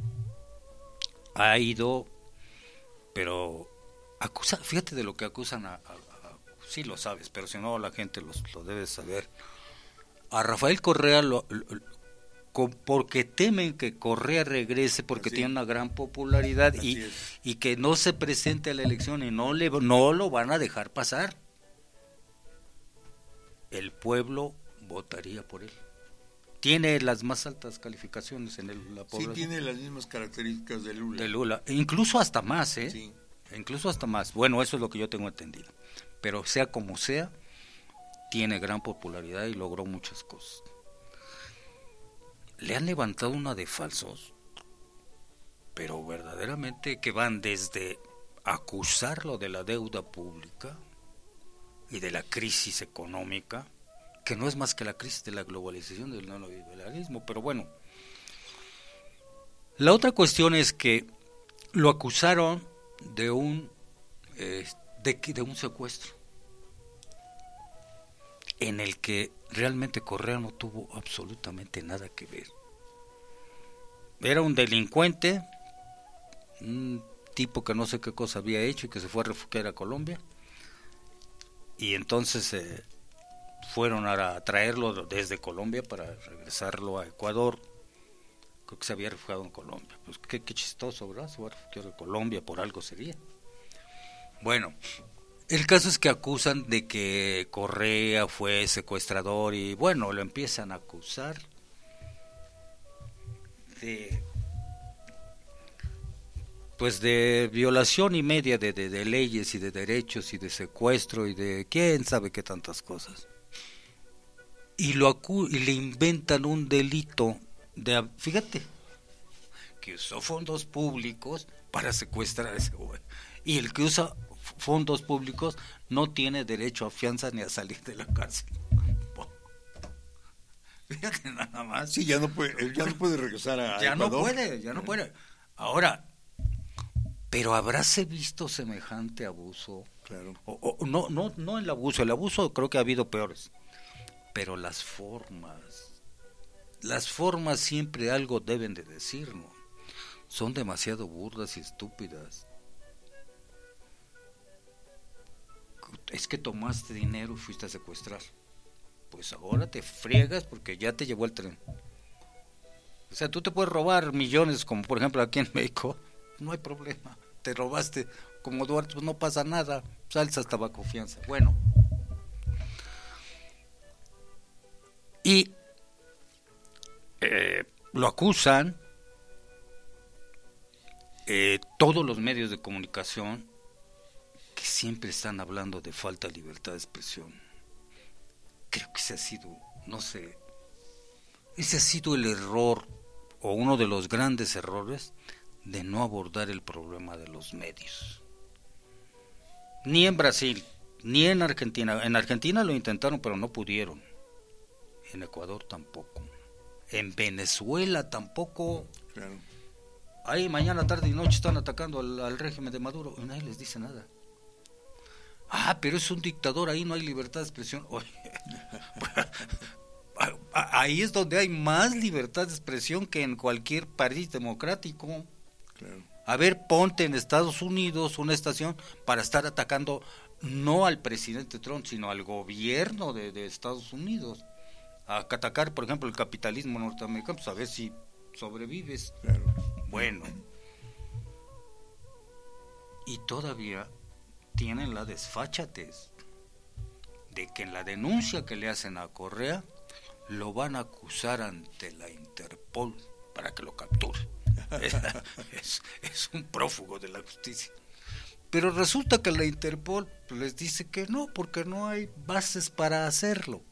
ha ido, pero acusa, fíjate de lo que acusan a, a, a sí lo sabes, pero si no la gente los, lo debe saber. A Rafael Correa lo, lo, con, porque temen que Correa regrese porque Así. tiene una gran popularidad y, y que no se presente a la elección y no le no lo van a dejar pasar. El pueblo votaría por él. Tiene las más altas calificaciones en el, la población. Sí, tiene las mismas características de Lula. De Lula, incluso hasta más, ¿eh? Sí. Incluso hasta más. Bueno, eso es lo que yo tengo entendido. Pero sea como sea, tiene gran popularidad y logró muchas cosas. Le han levantado una de falsos, pero verdaderamente que van desde acusarlo de la deuda pública y de la crisis económica, que no es más que la crisis de la globalización del neoliberalismo, pero bueno. La otra cuestión es que lo acusaron de un eh, de, de un secuestro en el que realmente Correa no tuvo absolutamente nada que ver. Era un delincuente, un tipo que no sé qué cosa había hecho y que se fue a refugiar a Colombia, y entonces eh, fueron a traerlo desde Colombia para regresarlo a Ecuador. Creo que se había refugiado en Colombia. Pues qué, qué chistoso, ¿verdad? Se va a refugiar en Colombia, por algo sería. Bueno, el caso es que acusan de que Correa fue secuestrador y bueno, lo empiezan a acusar de pues de violación y media de, de, de leyes y de derechos y de secuestro y de quién sabe qué tantas cosas. Y lo acu y le inventan un delito de, fíjate, que usó fondos públicos para secuestrar a ese güey. Y el que usa fondos públicos no tiene derecho a fianza ni a salir de la cárcel. Fíjate nada más. Sí, ya no puede, él ya no puede regresar a ya Ecuador. no puede, ya no puede. Ahora, pero habráse visto semejante abuso. Claro. O, o, no, no, no el abuso, el abuso creo que ha habido peores. Pero las formas, las formas siempre algo deben de decirnos. Son demasiado burdas y estúpidas. Es que tomaste dinero y fuiste a secuestrar. Pues ahora te friegas porque ya te llevó el tren. O sea, tú te puedes robar millones, como por ejemplo aquí en México, no hay problema. Te robaste como Duarte, pues no pasa nada, sales hasta bajo fianza. Bueno. Y eh, lo acusan eh, todos los medios de comunicación que siempre están hablando de falta de libertad de expresión. Creo que ese ha sido, no sé, ese ha sido el error o uno de los grandes errores de no abordar el problema de los medios. Ni en Brasil, ni en Argentina. En Argentina lo intentaron, pero no pudieron. En Ecuador tampoco. En Venezuela tampoco. Claro. Ahí mañana, tarde y noche están atacando al, al régimen de Maduro y nadie les dice nada. Ah, pero es un dictador, ahí no hay libertad de expresión. Oye, ahí es donde hay más libertad de expresión que en cualquier país democrático. Claro. A ver, ponte en Estados Unidos una estación para estar atacando no al presidente Trump, sino al gobierno de, de Estados Unidos. A atacar, por ejemplo, el capitalismo norteamericano, pues a ver si sobrevives. Claro. Bueno. Y todavía tienen la desfachatez de que en la denuncia que le hacen a Correa lo van a acusar ante la Interpol para que lo capture. es, es un prófugo de la justicia. Pero resulta que la Interpol les dice que no, porque no hay bases para hacerlo.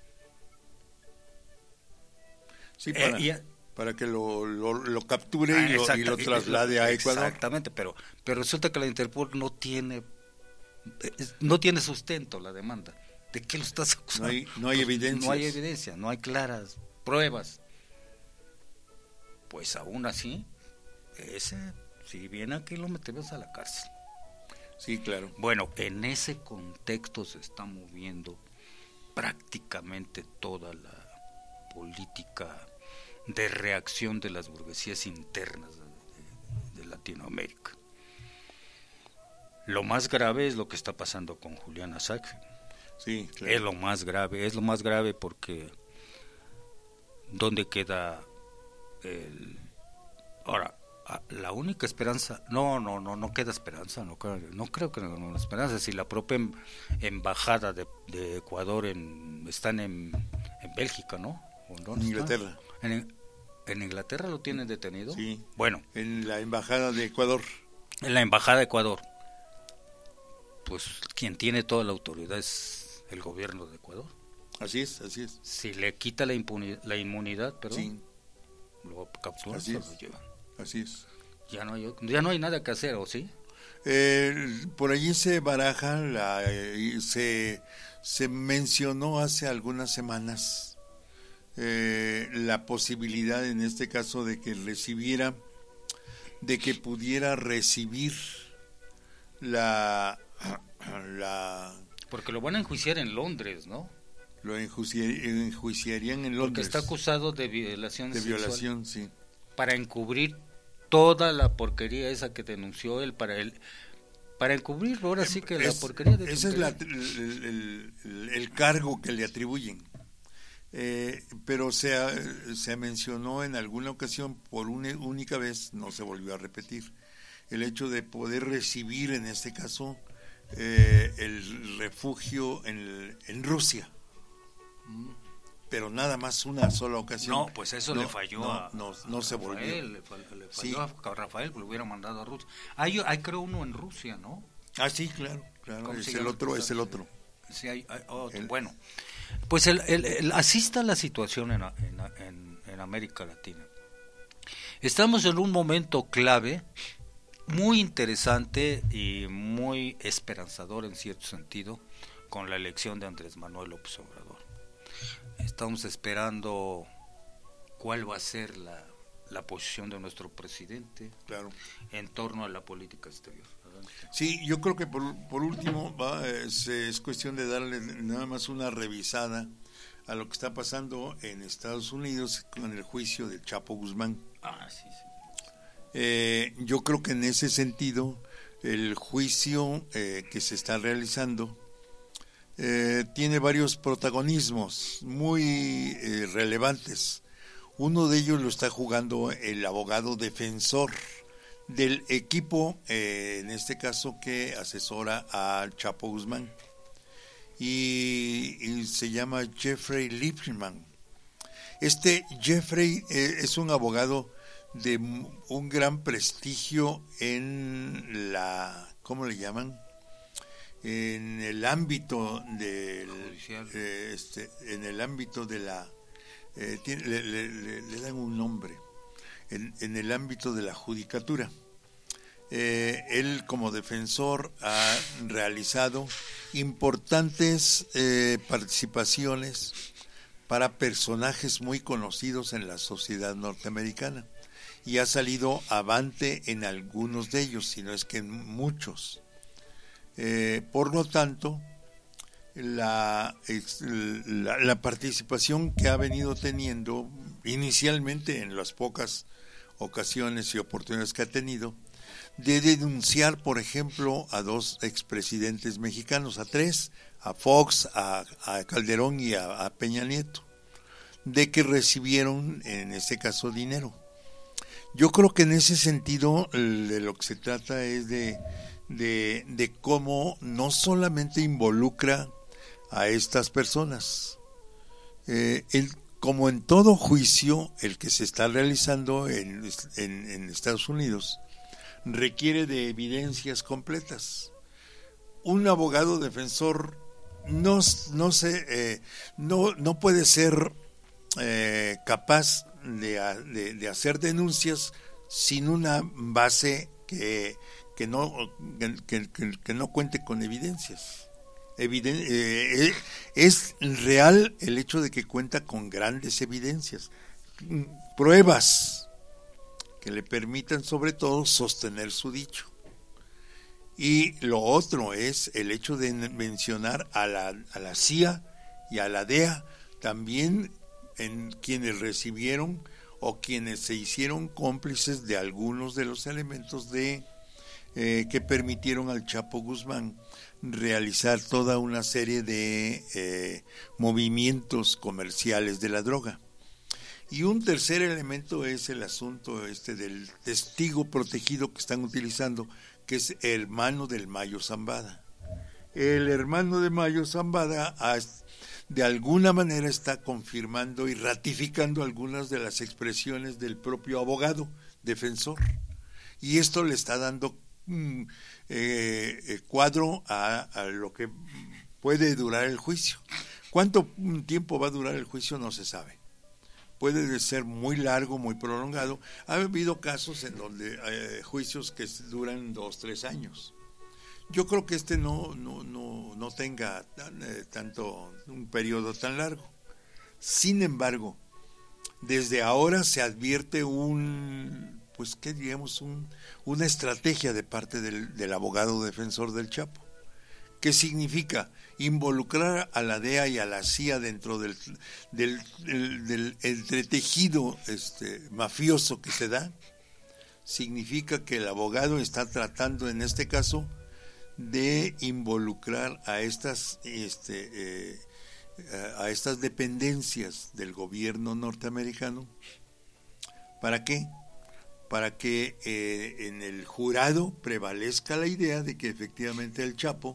Sí, para, eh, y, para que lo, lo, lo capture ah, y, lo, y lo traslade y, a Ecuador. Exactamente, pero, pero resulta que la Interpol no tiene no tiene sustento la demanda. ¿De qué lo estás acusando? No hay, no hay evidencia. No hay evidencia, no hay claras pruebas. Pues aún así, ese, si viene aquí lo metemos a la cárcel. Sí, claro. Bueno, en ese contexto se está moviendo prácticamente toda la política de reacción de las burguesías internas de, de, de Latinoamérica. Lo más grave es lo que está pasando con Julian Assange. Sí, claro. Es lo más grave, es lo más grave porque ¿dónde queda el... Ahora, la única esperanza, no, no, no, no queda esperanza, no, no creo que no haya esperanza, si la propia embajada de, de Ecuador en, están en, en Bélgica, ¿no? En Inglaterra. En, ¿En Inglaterra lo tienen detenido? Sí. Bueno. En la embajada de Ecuador. En la embajada de Ecuador. Pues quien tiene toda la autoridad es el gobierno de Ecuador. Así es, así es. Si le quita la, impunidad, la inmunidad, perdón, sí. lo capturan, se lo llevan. Así es. Ya no hay, ya no hay nada que hacer, ¿o sí? Eh, por allí se baraja, la, eh, se, se mencionó hace algunas semanas eh, la posibilidad, en este caso, de que recibiera, de que pudiera recibir la... la Porque lo van a enjuiciar en Londres, ¿no? Lo enjuiciar, enjuiciarían en Londres. Porque está acusado de violación de sexual. violación, sí. Para encubrir toda la porquería esa que denunció él, para él para encubrirlo, ahora sí que es, la porquería de... Ese es la, el, el, el, el cargo que le atribuyen. Eh, pero se, se mencionó en alguna ocasión, por una única vez, no se volvió a repetir, el hecho de poder recibir, en este caso, eh, el refugio en, en Rusia. Mm. Pero nada más una sola ocasión. No, pues eso no, le falló no, a, no, no a se Rafael, volvió. Le, falló, le falló sí. a Rafael, que lo hubiera mandado a Rusia. Hay, hay creo uno en Rusia, ¿no? Ah, sí, claro, claro. Es el otro, es el otro. Sí, hay, hay otro. El, bueno, pues el, el, el, así está la situación en, en, en, en América Latina. Estamos en un momento clave, muy interesante y muy esperanzador en cierto sentido, con la elección de Andrés Manuel López Obrador. Estamos esperando cuál va a ser la, la posición de nuestro presidente, claro, en torno a la política exterior. Sí, yo creo que por, por último va, es, es cuestión de darle nada más una revisada a lo que está pasando en Estados Unidos con el juicio del Chapo Guzmán. Ah, sí, sí. Eh, yo creo que en ese sentido el juicio eh, que se está realizando Eh, tiene varios protagonismos muy eh, relevantes. Uno de ellos lo está jugando el abogado defensor del equipo, eh, en este caso que asesora al Chapo Guzmán, y, y se llama Jeffrey Lippman. Este Jeffrey eh, es un abogado de un gran prestigio en la, ¿cómo le llaman?, en el ámbito del eh, este, en el ámbito de la eh, tiene, le, le, le, le dan un nombre en, en el ámbito de la judicatura. Eh, él como defensor ha realizado importantes eh, participaciones para personajes muy conocidos en la sociedad norteamericana y ha salido avante en algunos de ellos, si no es que en muchos. Eh, por lo tanto, la, la, la participación que ha venido teniendo inicialmente en las pocas ocasiones y oportunidades que ha tenido, de denunciar, por ejemplo, a dos expresidentes mexicanos, a tres, a Fox, a, a Calderón y a, a Peña Nieto, de que recibieron, en este caso, dinero. Yo creo que en ese sentido, de lo que se trata es de De, de cómo no solamente involucra a estas personas, eh, el, como en todo juicio, el que se está realizando en, en, en Estados Unidos, requiere de evidencias completas. Un abogado defensor no, no, se, eh, no, no puede ser eh, capaz de, de, de hacer denuncias sin una base que que no que, que, que no cuente con evidencias. Eviden, eh, es real el hecho de que cuenta con grandes evidencias, pruebas que le permitan sobre todo sostener su dicho. Y lo otro es el hecho de mencionar a la, a la C I A y a la D E A, también en quienes recibieron o quienes se hicieron cómplices de algunos de los elementos de Eh, que permitieron al Chapo Guzmán realizar toda una serie de eh, movimientos comerciales de la droga. Y un tercer elemento es el asunto este del testigo protegido que están utilizando, que es hermano del Mayo Zambada. El hermano de Mayo Zambada ha, de alguna manera está confirmando y ratificando algunas de las expresiones del propio abogado defensor. Y esto le está dando Eh, cuadro a, a lo que puede durar el juicio. ¿Cuánto tiempo va a durar el juicio? No se sabe. Puede ser muy largo, muy prolongado. Ha habido casos en donde eh, juicios que duran dos, tres años. Yo creo que este no, no, no, no tenga tan, eh, tanto un periodo tan largo. Sin embargo, desde ahora se advierte un pues qué diríamos un, una estrategia de parte del, del abogado defensor del Chapo. ¿Qué significa? Involucrar a la D E A y a la C I A dentro del, del, del, del entretejido este, mafioso que se da. Significa que el abogado está tratando en este caso de involucrar a estas este, eh, a estas dependencias del gobierno norteamericano. ¿Para qué? Para que eh, en el jurado prevalezca la idea de que efectivamente el Chapo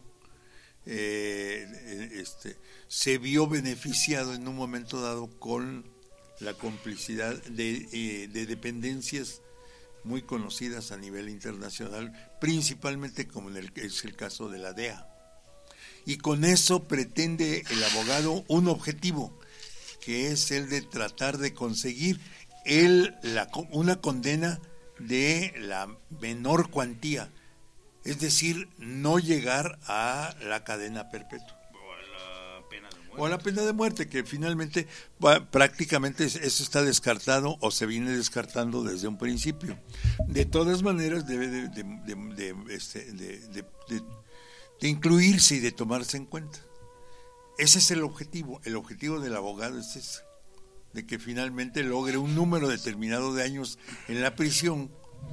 eh, este, se vio beneficiado en un momento dado con la complicidad de, eh, de dependencias muy conocidas a nivel internacional, principalmente como en el, es el caso de la D E A. Y con eso pretende el abogado un objetivo, que es el de tratar de conseguir el, la, una condena de la menor cuantía, es decir, no llegar a la cadena perpetua. O a la pena de muerte. O a la pena de muerte, que finalmente va, prácticamente eso está descartado o se viene descartando desde un principio. De todas maneras debe de, de, de, de, este, de, de, de, de incluirse y de tomarse en cuenta. Ese es el objetivo, el objetivo del abogado es ese, de que finalmente logre un número determinado de años en la prisión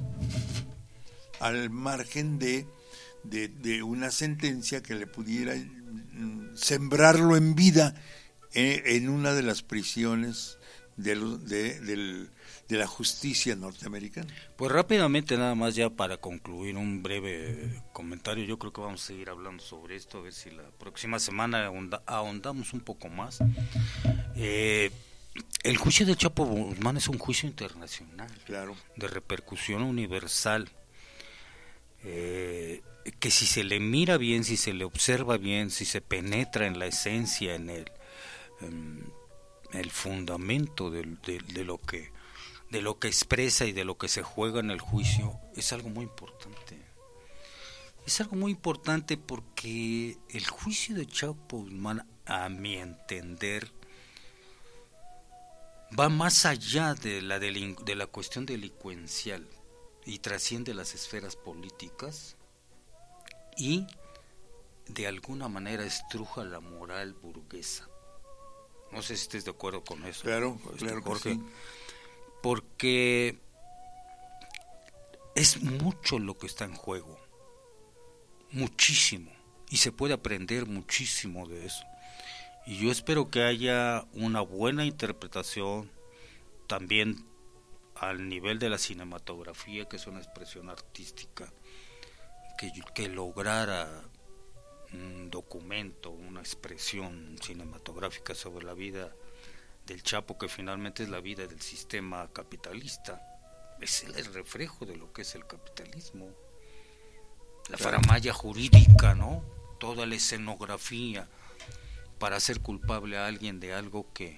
al margen de, de, de una sentencia que le pudiera mm, sembrarlo en vida en, en una de las prisiones de, los, de, del, de la justicia norteamericana. Pues rápidamente, nada más ya para concluir un breve comentario, yo creo que vamos a seguir hablando sobre esto, a ver si la próxima semana ahonda, ahondamos un poco más. Eh, el juicio de Chapo Guzmán es un juicio internacional, claro, de repercusión universal, eh, que si se le mira bien, si se le observa bien, si se penetra en la esencia, en el, en el fundamento de, de, de lo que de lo que expresa y de lo que se juega en el juicio, es algo muy importante. Es algo muy importante porque el juicio de Chapo Guzmán, a mi entender, va más allá de la, delin- de la cuestión delincuencial y trasciende las esferas políticas y de alguna manera estruja la moral burguesa. No sé si estés de acuerdo con eso. Claro, este, claro que Jorge, sí. Porque es mucho lo que está en juego, muchísimo, y se puede aprender muchísimo de eso. Y yo espero que haya una buena interpretación también al nivel de la cinematografía, que es una expresión artística, que, que lograra un documento, una expresión cinematográfica sobre la vida del Chapo, que finalmente es la vida del sistema capitalista. Es el reflejo de lo que es el capitalismo, la faramalla jurídica, ¿no? Toda la escenografía para hacer culpable a alguien de algo que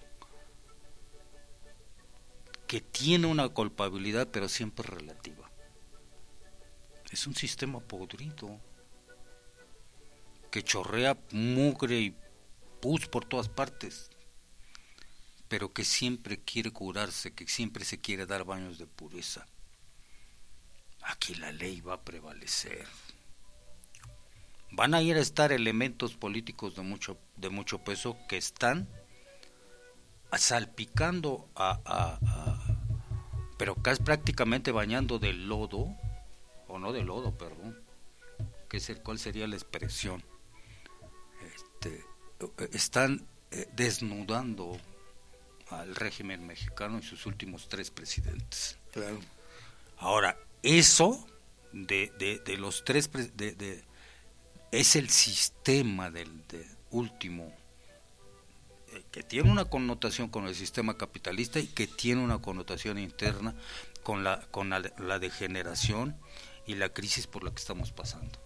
que tiene una culpabilidad, pero siempre relativa. Es un sistema podrido que chorrea mugre y pus por todas partes, pero que siempre quiere curarse, que siempre se quiere dar baños de pureza. Aquí la ley va a prevalecer. Van a ir a estar elementos políticos de mucho de mucho peso que están salpicando a, a, a pero casi prácticamente bañando de lodo, o no de lodo, perdón, que es el, ¿cuál sería la expresión? Este, están eh, desnudando al régimen mexicano y sus últimos tres presidentes. Claro. Ahora, eso de, de, de los tres de, de, es el sistema del de último, eh, que tiene una connotación con el sistema capitalista y que tiene una connotación interna con la con la, la degeneración y la crisis por la que estamos pasando,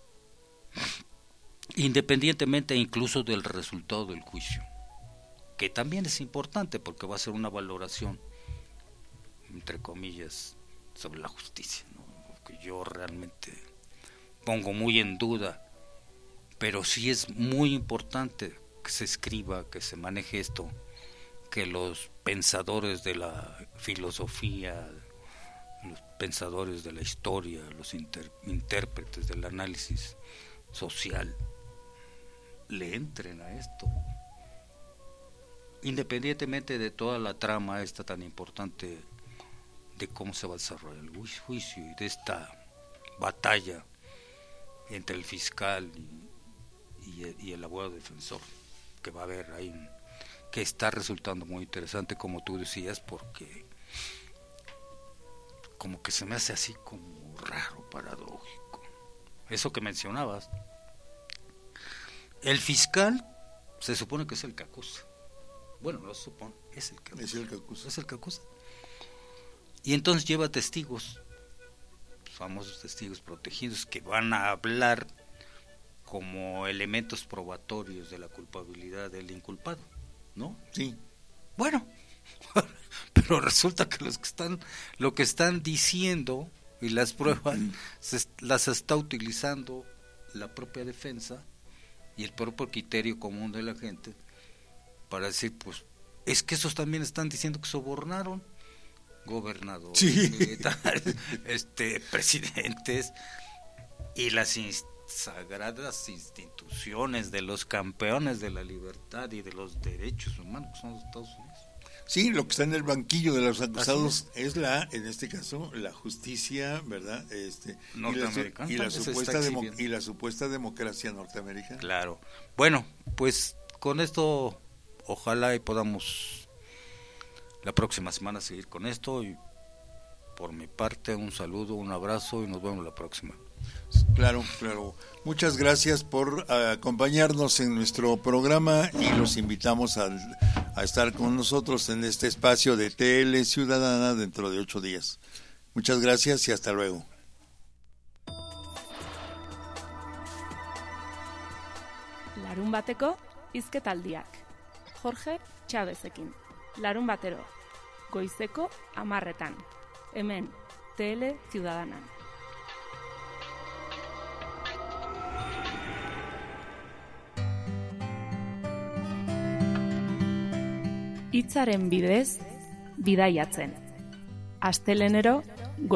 independientemente incluso del resultado del juicio, que también es importante porque va a ser una valoración, entre comillas, sobre la justicia, ¿no? Que yo realmente pongo muy en duda, pero sí es muy importante que se escriba, que se maneje esto, que los pensadores de la filosofía, los pensadores de la historia, los inter, intérpretes del análisis social le entren a esto, independientemente de toda la trama esta tan importante de cómo se va a desarrollar el juicio y de esta batalla entre el fiscal y, y, y el abogado defensor, que va a haber ahí, que está resultando muy interesante, como tú decías, porque como que se me hace así como raro, paradójico, eso que mencionabas. El fiscal se supone que es el que acusa. Bueno, no se supone, es el que acusa. Es el que acusa. Es el que acusa. Y entonces lleva testigos, famosos testigos protegidos, que van a hablar como elementos probatorios de la culpabilidad del inculpado, ¿no? Sí. Bueno, pero resulta que los que están, lo que están diciendo y las pruebas se, las está utilizando la propia defensa y el propio criterio común de la gente para decir, pues, es que esos también están diciendo que sobornaron gobernadores, sí. militares, este, presidentes y las inst- sagradas instituciones de los campeones de la libertad y de los derechos humanos que son los Estados Unidos. Sí, lo que está en el banquillo de los acusados es. es la, en este caso, la justicia, ¿verdad? Este, norteamericana y la, y la supuesta demo, y la supuesta democracia norteamericana. Claro. Bueno, pues con esto ojalá y podamos la próxima semana seguir con esto, y por mi parte un saludo, un abrazo y nos vemos la próxima. Claro, claro. Muchas gracias por uh, acompañarnos en nuestro programa y los invitamos a, a estar con nosotros en este espacio de T L Ciudadana dentro de ocho días. Muchas gracias y hasta luego. Larun bateko hizketaldiak. Jorge Chavezekin. Larun batero. Goizeko hamarretan. Hemen, T L Ciudadana. Hitzaren bidez, bidaiatzen. Astelenero